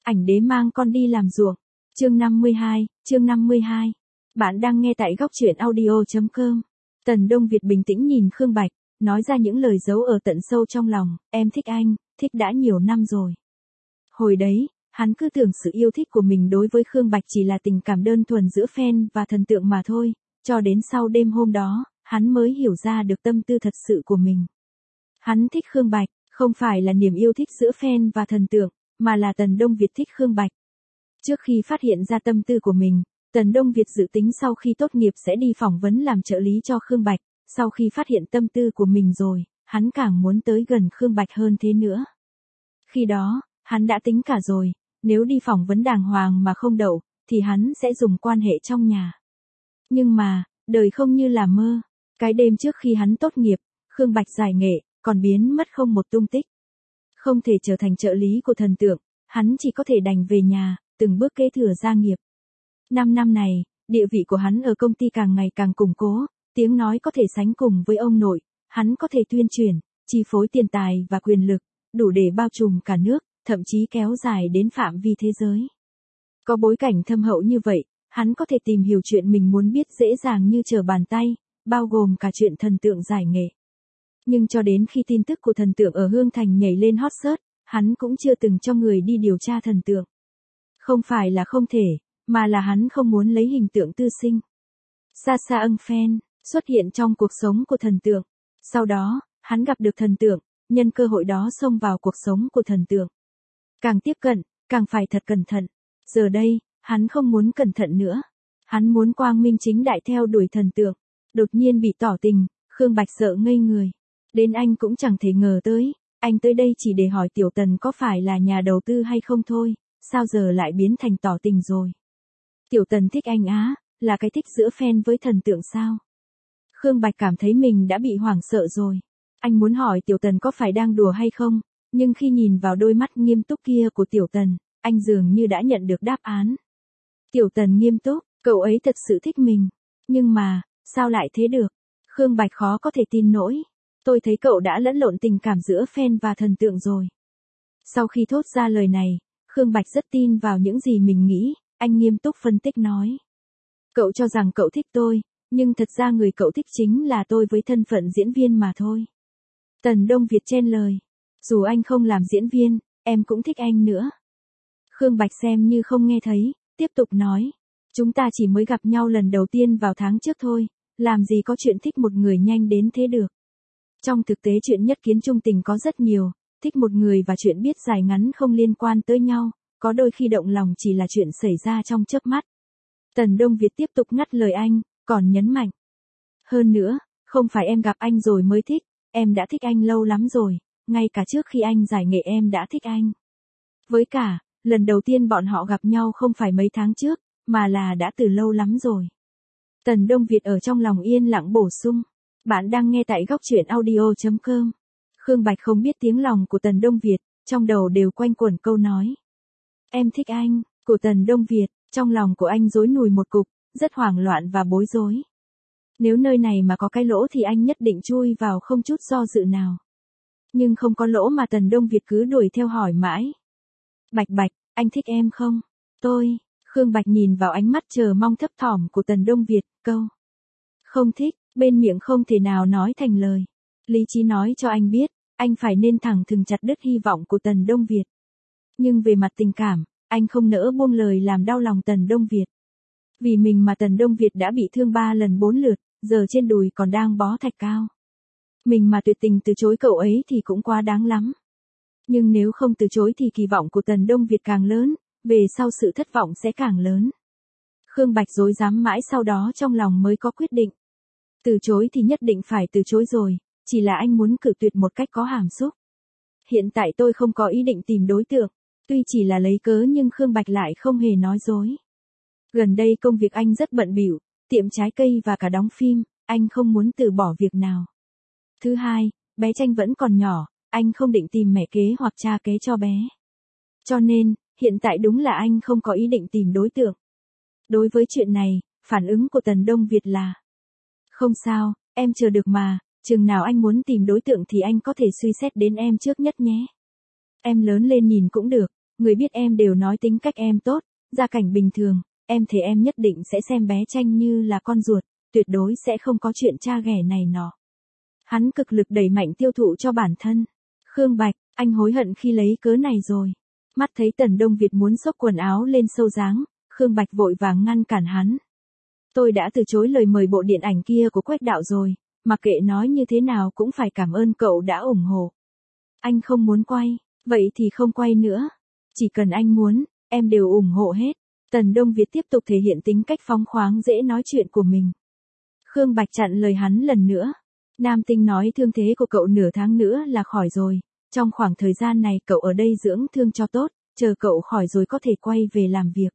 Ảnh đế mang con đi làm ruộng. Chương 52. Bạn đang nghe tại góc truyện audio.com. Tần Đông Việt bình tĩnh nhìn Khương Bạch, nói ra những lời giấu ở tận sâu trong lòng, em thích anh, thích đã nhiều năm rồi. Hồi đấy, hắn cứ tưởng sự yêu thích của mình đối với Khương Bạch chỉ là tình cảm đơn thuần giữa fan và thần tượng mà thôi, cho đến sau đêm hôm đó, hắn mới hiểu ra được tâm tư thật sự của mình. Hắn thích Khương Bạch, không phải là niềm yêu thích giữa fan và thần tượng, mà là Tần Đông Việt thích Khương Bạch. Trước khi phát hiện ra tâm tư của mình, Tần Đông Việt dự tính sau khi tốt nghiệp sẽ đi phỏng vấn làm trợ lý cho Khương Bạch, sau khi phát hiện tâm tư của mình rồi, hắn càng muốn tới gần Khương Bạch hơn thế nữa. Khi đó, hắn đã tính cả rồi, nếu đi phỏng vấn đàng hoàng mà không đậu, thì hắn sẽ dùng quan hệ trong nhà. Nhưng mà, đời không như là mơ, cái đêm trước khi hắn tốt nghiệp, Khương Bạch giải nghệ, còn biến mất không một tung tích. Không thể trở thành trợ lý của thần tượng, hắn chỉ có thể đành về nhà, từng bước kế thừa gia nghiệp. 5 năm này, địa vị của hắn ở công ty càng ngày càng củng cố, tiếng nói có thể sánh cùng với ông nội, hắn có thể tuyên truyền, chi phối tiền tài và quyền lực, đủ để bao trùm cả nước, thậm chí kéo dài đến phạm vi thế giới. Có bối cảnh thâm hậu như vậy, hắn có thể tìm hiểu chuyện mình muốn biết dễ dàng như trở bàn tay, bao gồm cả chuyện thần tượng giải nghệ. Nhưng cho đến khi tin tức của thần tượng ở Hương Thành nhảy lên hot search, hắn cũng chưa từng cho người đi điều tra thần tượng. Không phải là không thể, mà là hắn không muốn lấy hình tượng tư sinh. Sasha Ung Fan xuất hiện trong cuộc sống của thần tượng. Sau đó, hắn gặp được thần tượng, nhân cơ hội đó xông vào cuộc sống của thần tượng. Càng tiếp cận, càng phải thật cẩn thận. Giờ đây, hắn không muốn cẩn thận nữa. Hắn muốn quang minh chính đại theo đuổi thần tượng. Đột nhiên bị tỏ tình, Khương Bạch sợ ngây người. Đến anh cũng chẳng thể ngờ tới, anh tới đây chỉ để hỏi Tiểu Tần có phải là nhà đầu tư hay không thôi, sao giờ lại biến thành tỏ tình rồi. Tiểu Tần thích anh á, là cái thích giữa fan với thần tượng sao? Khương Bạch cảm thấy mình đã bị hoảng sợ rồi. Anh muốn hỏi Tiểu Tần có phải đang đùa hay không, nhưng khi nhìn vào đôi mắt nghiêm túc kia của Tiểu Tần, anh dường như đã nhận được đáp án. Tiểu Tần nghiêm túc, cậu ấy thật sự thích mình. Nhưng mà, sao lại thế được? Khương Bạch khó có thể tin nổi. Tôi thấy cậu đã lẫn lộn tình cảm giữa fan và thần tượng rồi. Sau khi thốt ra lời này, Khương Bạch rất tin vào những gì mình nghĩ, anh nghiêm túc phân tích nói. Cậu cho rằng cậu thích tôi, nhưng thật ra người cậu thích chính là tôi với thân phận diễn viên mà thôi. Tần Đông Việt chen lời. Dù anh không làm diễn viên, em cũng thích anh nữa. Khương Bạch xem như không nghe thấy, tiếp tục nói. Chúng ta chỉ mới gặp nhau lần đầu tiên vào tháng trước thôi, làm gì có chuyện thích một người nhanh đến thế được. Trong thực tế chuyện nhất kiến trung tình có rất nhiều, thích một người và chuyện biết dài ngắn không liên quan tới nhau, có đôi khi động lòng chỉ là chuyện xảy ra trong chớp mắt. Tần Đông Việt tiếp tục ngắt lời anh, còn nhấn mạnh. Hơn nữa, không phải em gặp anh rồi mới thích, em đã thích anh lâu lắm rồi, ngay cả trước khi anh giải nghệ em đã thích anh. Với cả, lần đầu tiên bọn họ gặp nhau không phải mấy tháng trước, mà là đã từ lâu lắm rồi. Tần Đông Việt ở trong lòng yên lặng bổ sung. Bạn đang nghe tại góc truyện audio.com. Khương Bạch không biết tiếng lòng của Tần Đông Việt, trong đầu đều quanh quẩn câu nói. Em thích anh, của Tần Đông Việt, trong lòng của anh rối nùi một cục, rất hoảng loạn và bối rối. Nếu nơi này mà có cái lỗ thì anh nhất định chui vào không chút do dự nào. Nhưng không có lỗ mà Tần Đông Việt cứ đuổi theo hỏi mãi. Bạch Bạch, anh thích em không? Khương Bạch nhìn vào ánh mắt chờ mong thấp thỏm của Tần Đông Việt, câu. Không thích, bên miệng không thể nào nói thành lời. Lý trí nói cho anh biết, anh phải nên thẳng thừng chặt đứt hy vọng của Tần Đông Việt. Nhưng về mặt tình cảm, anh không nỡ buông lời làm đau lòng Tần Đông Việt. Vì mình mà Tần Đông Việt đã bị thương 3 lần 4 lượt, giờ trên đùi còn đang bó thạch cao. Mình mà tuyệt tình từ chối cậu ấy thì cũng quá đáng lắm. Nhưng nếu không từ chối thì kỳ vọng của Tần Đông Việt càng lớn, về sau sự thất vọng sẽ càng lớn. Khương Bạch rối rắm mãi sau đó trong lòng mới có quyết định. Từ chối thì nhất định phải từ chối rồi, chỉ là anh muốn cự tuyệt một cách có hàm xúc. Hiện tại tôi không có ý định tìm đối tượng, tuy chỉ là lấy cớ nhưng Khương Bạch lại không hề nói dối. Gần đây công việc anh rất bận bịu, tiệm trái cây và cả đóng phim, anh không muốn từ bỏ việc nào. Thứ hai, bé Tranh vẫn còn nhỏ, anh không định tìm mẹ kế hoặc cha kế cho bé. Cho nên, hiện tại đúng là anh không có ý định tìm đối tượng. Đối với chuyện này, phản ứng của Tần Đông Việt là: không sao, em chờ được mà, chừng nào anh muốn tìm đối tượng thì anh có thể suy xét đến em trước nhất nhé. Em lớn lên nhìn cũng được, Người biết em đều nói tính cách em tốt, gia cảnh bình thường, em thề em nhất định sẽ xem bé Tranh như là con ruột, tuyệt đối sẽ không có chuyện cha ghẻ này nọ. Hắn cực lực đẩy mạnh tiêu thụ cho bản thân. Khương Bạch, anh hối hận khi lấy cớ này rồi. Mắt thấy Tần Đông Việt muốn xốc quần áo lên sâu dáng, Khương Bạch vội vàng ngăn cản hắn. Tôi đã từ chối lời mời bộ điện ảnh kia của Quách đạo rồi, mặc kệ nói như thế nào cũng phải cảm ơn cậu đã ủng hộ. Anh không muốn quay, vậy thì không quay nữa. Chỉ cần anh muốn, em đều ủng hộ hết. Tần Đông Việt tiếp tục thể hiện tính cách phóng khoáng dễ nói chuyện của mình. Khương Bạch chặn lời hắn lần nữa. Nam Tinh nói thương thế của cậu nửa tháng nữa là khỏi rồi. Trong khoảng thời gian này cậu ở đây dưỡng thương cho tốt, chờ cậu khỏi rồi có thể quay về làm việc.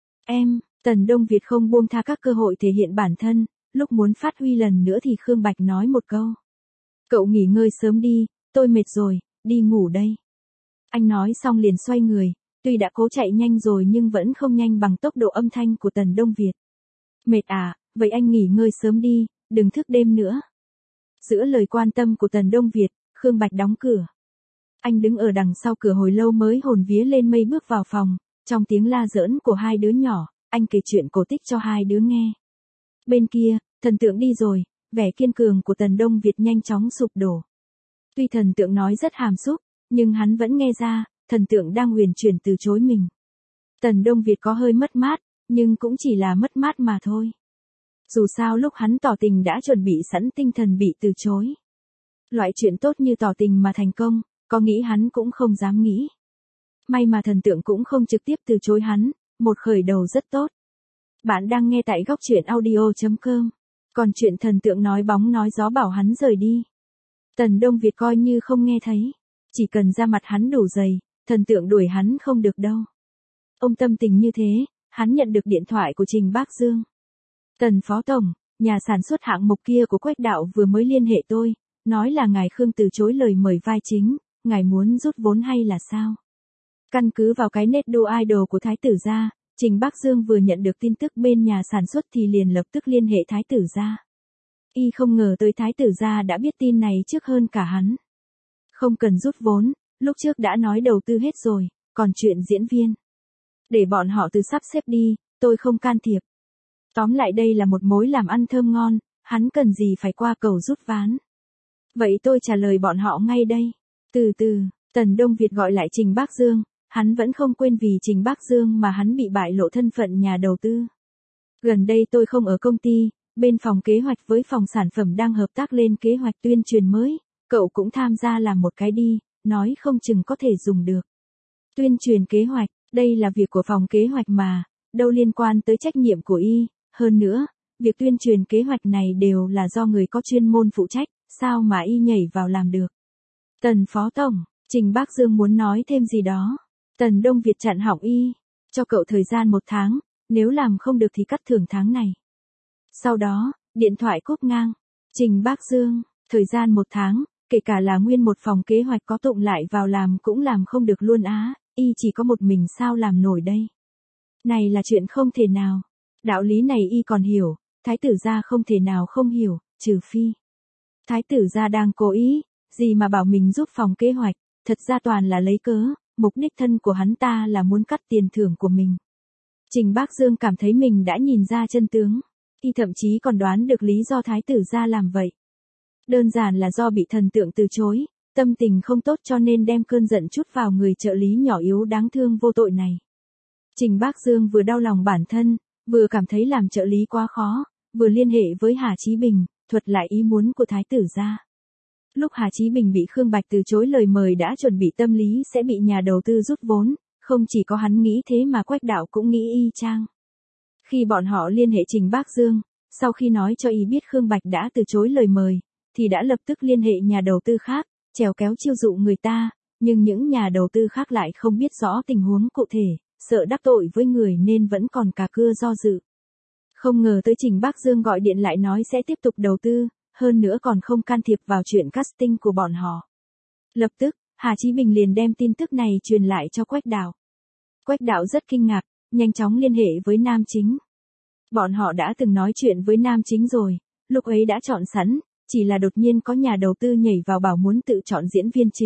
Tần Đông Việt không buông tha các cơ hội thể hiện bản thân, lúc muốn phát huy lần nữa thì Khương Bạch nói một câu. Cậu nghỉ ngơi sớm đi, tôi mệt rồi, đi ngủ đây. Anh nói xong liền xoay người, tuy đã cố chạy nhanh rồi nhưng vẫn không nhanh bằng tốc độ âm thanh của Tần Đông Việt. Mệt à, vậy anh nghỉ ngơi sớm đi, đừng thức đêm nữa. Giữa lời quan tâm của Tần Đông Việt, Khương Bạch đóng cửa. Anh đứng ở đằng sau cửa hồi lâu mới hồn vía lên mây bước vào phòng, trong tiếng la giỡn của hai đứa nhỏ, anh kể chuyện cổ tích cho hai đứa nghe. Bên kia, thần tượng đi rồi, vẻ kiên cường của Tần Đông Việt nhanh chóng sụp đổ. Tuy thần tượng nói rất hàm xúc, nhưng hắn vẫn nghe ra, thần tượng đang huyền chuyển từ chối mình. Tần Đông Việt có hơi mất mát, nhưng cũng chỉ là mất mát mà thôi. Dù sao lúc hắn tỏ tình đã chuẩn bị sẵn tinh thần bị từ chối. Loại chuyện tốt như tỏ tình mà thành công, có nghĩ hắn cũng không dám nghĩ. May mà thần tượng cũng không trực tiếp từ chối hắn, một khởi đầu rất tốt. Bạn đang nghe tại góc truyện audio.com. Còn chuyện thần tượng nói bóng nói gió bảo hắn rời đi. Tần Đông Việt coi như không nghe thấy. Chỉ cần ra mặt hắn đủ dày, thần tượng đuổi hắn không được đâu. Ông tâm tình như thế, hắn nhận được điện thoại của Trình Bác Dương. Tần Phó Tổng, nhà sản xuất hạng mục kia của Quách đạo vừa mới liên hệ tôi, nói là ngài Khương từ chối lời mời vai chính, ngài muốn rút vốn hay là sao? Căn cứ vào cái nét đô idol của Thái tử gia, Trình Bác Dương vừa nhận được tin tức bên nhà sản xuất thì liền lập tức liên hệ Thái tử gia. Y không ngờ tới Thái tử gia đã biết tin này trước hơn cả hắn. Không cần rút vốn, lúc trước đã nói đầu tư hết rồi, còn chuyện diễn viên. Để bọn họ tự sắp xếp đi, tôi không can thiệp. Tóm lại đây là một mối làm ăn thơm ngon, hắn cần gì phải qua cầu rút ván. Vậy tôi trả lời bọn họ ngay đây. Từ từ, Tần Đông Việt gọi lại Trình Bác Dương, hắn vẫn không quên vì Trình Bác Dương mà hắn bị bại lộ thân phận nhà đầu tư. Gần đây tôi không ở công ty, bên phòng kế hoạch với phòng sản phẩm đang hợp tác lên kế hoạch tuyên truyền mới, cậu cũng tham gia làm một cái đi, nói không chừng có thể dùng được. Tuyên truyền kế hoạch, đây là việc của phòng kế hoạch mà, đâu liên quan tới trách nhiệm của Y, hơn nữa, việc tuyên truyền kế hoạch này đều là do người có chuyên môn phụ trách, sao mà Y nhảy vào làm được. Tần Phó Tổng, Trình Bác Dương muốn nói thêm gì đó. Tần Đông Việt chặn họng Y, cho cậu thời gian 1 tháng, nếu làm không được thì cắt thưởng tháng này. Sau đó, điện thoại cúp ngang. Trình Bác Dương, thời gian 1 tháng, kể cả là nguyên một phòng kế hoạch có tụng lại vào làm cũng làm không được luôn á, Y chỉ có một mình sao làm nổi đây. Này là chuyện không thể nào. Đạo lý này Y còn hiểu, Thái tử gia không thể nào không hiểu, trừ phi. Thái tử gia đang cố ý, gì mà bảo mình giúp phòng kế hoạch, thật ra toàn là lấy cớ, mục đích thân của hắn ta là muốn cắt tiền thưởng của mình. Trình Bác Dương cảm thấy mình đã nhìn ra chân tướng, Y thậm chí còn đoán được lý do Thái tử gia làm vậy. Đơn giản là do bị thần tượng từ chối, tâm tình không tốt cho nên đem cơn giận chút vào người trợ lý nhỏ yếu đáng thương vô tội này. Trình Bác Dương vừa đau lòng bản thân, vừa cảm thấy làm trợ lý quá khó, vừa liên hệ với Hà Chí Bình, thuật lại ý muốn của Thái tử gia. Lúc Hà Chí Bình bị Khương Bạch từ chối lời mời đã chuẩn bị tâm lý sẽ bị nhà đầu tư rút vốn, không chỉ có hắn nghĩ thế mà Quách đạo cũng nghĩ y chang. Khi bọn họ liên hệ Trình Bác Dương, sau khi nói cho y biết Khương Bạch đã từ chối lời mời, thì đã lập tức liên hệ nhà đầu tư khác, chèo kéo chiêu dụ người ta, nhưng những nhà đầu tư khác lại không biết rõ tình huống cụ thể, sợ đắc tội với người nên vẫn còn cà cưa do dự. Không ngờ tới Trình Bác Dương gọi điện lại nói sẽ tiếp tục đầu tư, hơn nữa còn không can thiệp vào chuyện casting của bọn họ. Lập tức, Hà Chí Bình liền đem tin tức này truyền lại cho Quách đạo. Quách đạo rất kinh ngạc, nhanh chóng liên hệ với Nam Chính. Bọn họ đã từng nói chuyện với Nam Chính rồi, lúc ấy đã chọn sẵn, chỉ là đột nhiên có nhà đầu tư nhảy vào bảo muốn tự chọn diễn viên chính,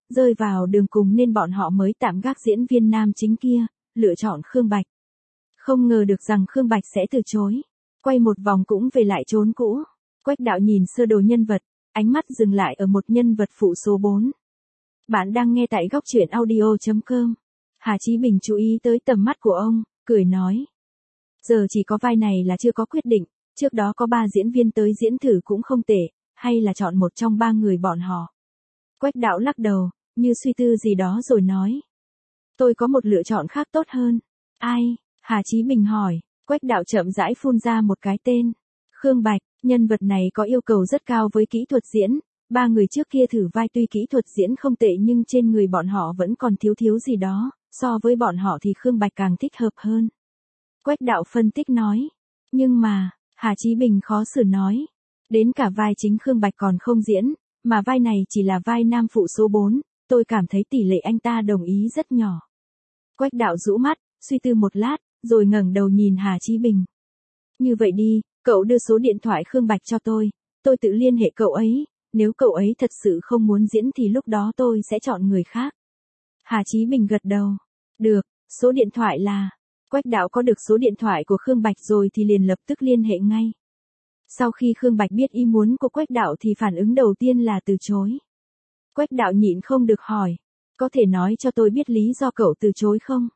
rơi vào đường cùng nên bọn họ mới tạm gác diễn viên nam chính kia, lựa chọn Khương Bạch. Không ngờ được rằng Khương Bạch sẽ từ chối. Quay một vòng cũng về lại chốn cũ. Quách đạo nhìn sơ đồ nhân vật, ánh mắt dừng lại ở một nhân vật phụ số 4. Bạn đang nghe tại góc truyện audio.com. Hà Chí Bình chú ý tới tầm mắt của ông, cười nói. Giờ chỉ có vai này là chưa có quyết định, trước đó có 3 diễn viên tới diễn thử cũng không tệ, hay là chọn một trong 3 người bọn họ. Quách đạo lắc đầu, như suy tư gì đó rồi nói. Tôi có một lựa chọn khác tốt hơn. Ai? Hà Chí Bình hỏi. Quách đạo chậm rãi phun ra một cái tên. Khương Bạch, nhân vật này có yêu cầu rất cao với kỹ thuật diễn. 3 người trước kia thử vai tuy kỹ thuật diễn không tệ nhưng trên người bọn họ vẫn còn thiếu gì đó, so với bọn họ thì Khương Bạch càng thích hợp hơn. Quách đạo phân tích nói. Nhưng mà, Hà Chí Bình khó xử nói. Đến cả vai chính Khương Bạch còn không diễn, mà vai này chỉ là vai nam phụ số 4, tôi cảm thấy tỷ lệ anh ta đồng ý rất nhỏ. Quách đạo rũ mắt, suy tư một lát, rồi ngẩng đầu nhìn Hà Chí Bình. Như vậy đi, cậu đưa số điện thoại Khương Bạch cho tôi tự liên hệ cậu ấy, nếu cậu ấy thật sự không muốn diễn thì lúc đó tôi sẽ chọn người khác. Hà Chí Bình gật đầu. Được, số điện thoại là... Quách đạo có được số điện thoại của Khương Bạch rồi thì liền lập tức liên hệ ngay. Sau khi Khương Bạch biết ý muốn của Quách đạo thì phản ứng đầu tiên là từ chối. Quách đạo nhịn không được hỏi. Có thể nói cho tôi biết lý do cậu từ chối không?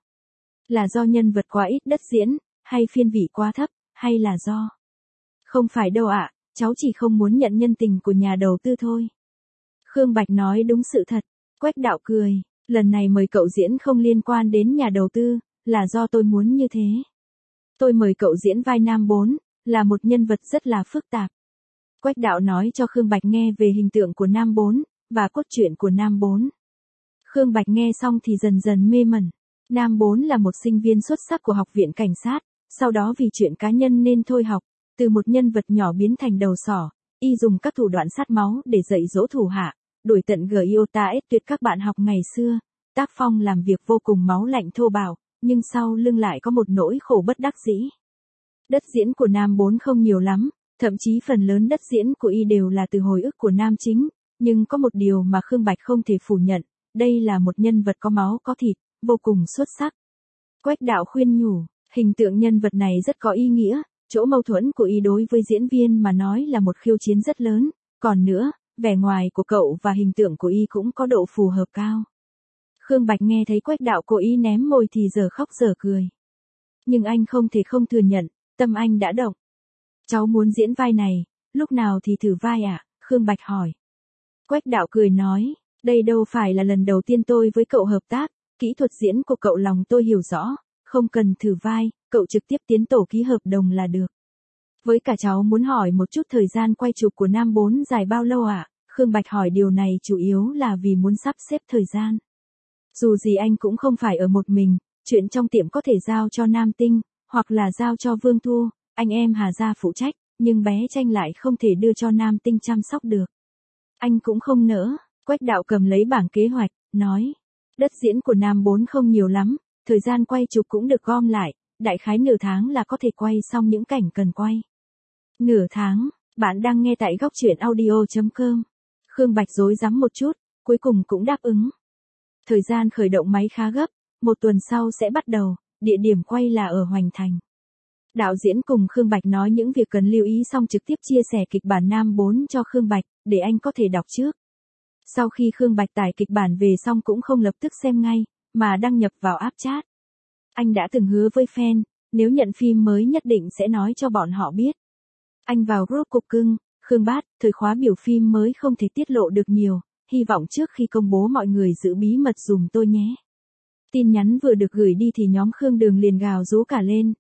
Là do nhân vật quá ít đất diễn, hay phiên vị quá thấp, hay là do... Không phải đâu ạ, cháu chỉ không muốn nhận nhân tình của nhà đầu tư thôi. Khương Bạch nói đúng sự thật. Quách đạo cười. Lần này mời cậu diễn không liên quan đến nhà đầu tư, là do tôi muốn như thế. Tôi mời cậu diễn vai nam 4, là một nhân vật rất là phức tạp. Quách đạo nói cho Khương Bạch nghe về hình tượng của nam 4, và cốt truyện của nam 4. Khương Bạch nghe xong thì dần dần mê mẩn. Nam 4 là một sinh viên xuất sắc của học viện cảnh sát, sau đó vì chuyện cá nhân nên thôi học, từ một nhân vật nhỏ biến thành đầu sỏ, y dùng các thủ đoạn sát máu để dạy dỗ thủ hạ, đuổi tận Giota tuyệt các bạn học ngày xưa, tác phong làm việc vô cùng máu lạnh thô bạo, nhưng sau lưng lại có một nỗi khổ bất đắc dĩ. Đất diễn của nam 4 không nhiều lắm, thậm chí phần lớn đất diễn của y đều là từ hồi ức của nam chính, nhưng có một điều mà Khương Bạch không thể phủ nhận, đây là một nhân vật có máu có thịt, vô cùng xuất sắc. Quách đạo khuyên nhủ, hình tượng nhân vật này rất có ý nghĩa, chỗ mâu thuẫn của y đối với diễn viên mà nói là một khiêu chiến rất lớn, còn nữa, vẻ ngoài của cậu và hình tượng của y cũng có độ phù hợp cao. Khương Bạch nghe thấy Quách đạo cố ý ném môi thì giờ khóc giờ cười. Nhưng anh không thể không thừa nhận, tâm anh đã động. Cháu muốn diễn vai này, lúc nào thì thử vai ạ? Khương Bạch hỏi. Quách đạo cười nói, đây đâu phải là lần đầu tiên tôi với cậu hợp tác, kỹ thuật diễn của cậu lòng tôi hiểu rõ, không cần thử vai, cậu trực tiếp tiến tổ ký hợp đồng là được. Với cả cháu muốn hỏi một chút thời gian quay chụp của nam 4 dài bao lâu ạ? Khương Bạch hỏi điều này chủ yếu là vì muốn sắp xếp thời gian. Dù gì anh cũng không phải ở một mình, chuyện trong tiệm có thể giao cho Nam Tinh, hoặc là giao cho Vương Thu, anh em Hà gia phụ trách, nhưng bé Tranh lại không thể đưa cho Nam Tinh chăm sóc được. Anh cũng không nỡ. Quách đạo cầm lấy bảng kế hoạch, nói. Đất diễn của nam 4 không nhiều lắm, thời gian quay chụp cũng được gom lại, đại khái nửa tháng là có thể quay xong những cảnh cần quay. Nửa tháng, bạn đang nghe tại góc truyện audio.com. Khương Bạch rối rắm một chút, cuối cùng cũng đáp ứng. Thời gian khởi động máy khá gấp, 1 tuần sau sẽ bắt đầu, địa điểm quay là ở Hoành Thành. Đạo diễn cùng Khương Bạch nói những việc cần lưu ý xong trực tiếp chia sẻ kịch bản nam 4 cho Khương Bạch, để anh có thể đọc trước. Sau khi Khương Bạch tải kịch bản về xong cũng không lập tức xem ngay, mà đăng nhập vào app chat. Anh đã từng hứa với fan, nếu nhận phim mới nhất định sẽ nói cho bọn họ biết. Anh vào group cục cưng, Khương Bát, thời khóa biểu phim mới không thể tiết lộ được nhiều, hy vọng trước khi công bố mọi người giữ bí mật dùm tôi nhé. Tin nhắn vừa được gửi đi thì nhóm Khương Đường liền gào rú cả lên,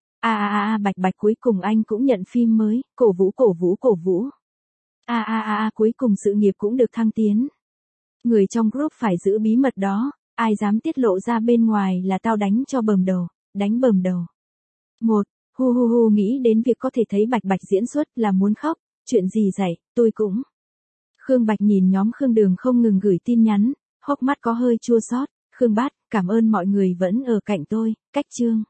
Bạch cuối cùng anh cũng nhận phim mới, cổ vũ. Cuối cùng sự nghiệp cũng được thăng tiến. Người trong group phải giữ bí mật đó, ai dám tiết lộ ra bên ngoài là tao đánh cho bầm đầu, đánh bầm đầu. Nghĩ đến việc có thể thấy Bạch diễn xuất là muốn khóc, chuyện gì vậy, tôi cũng. Khương Bạch nhìn nhóm Khương Đường không ngừng gửi tin nhắn, hốc mắt có hơi chua xót. Khương Bát, cảm ơn mọi người vẫn ở cạnh tôi, cách chương.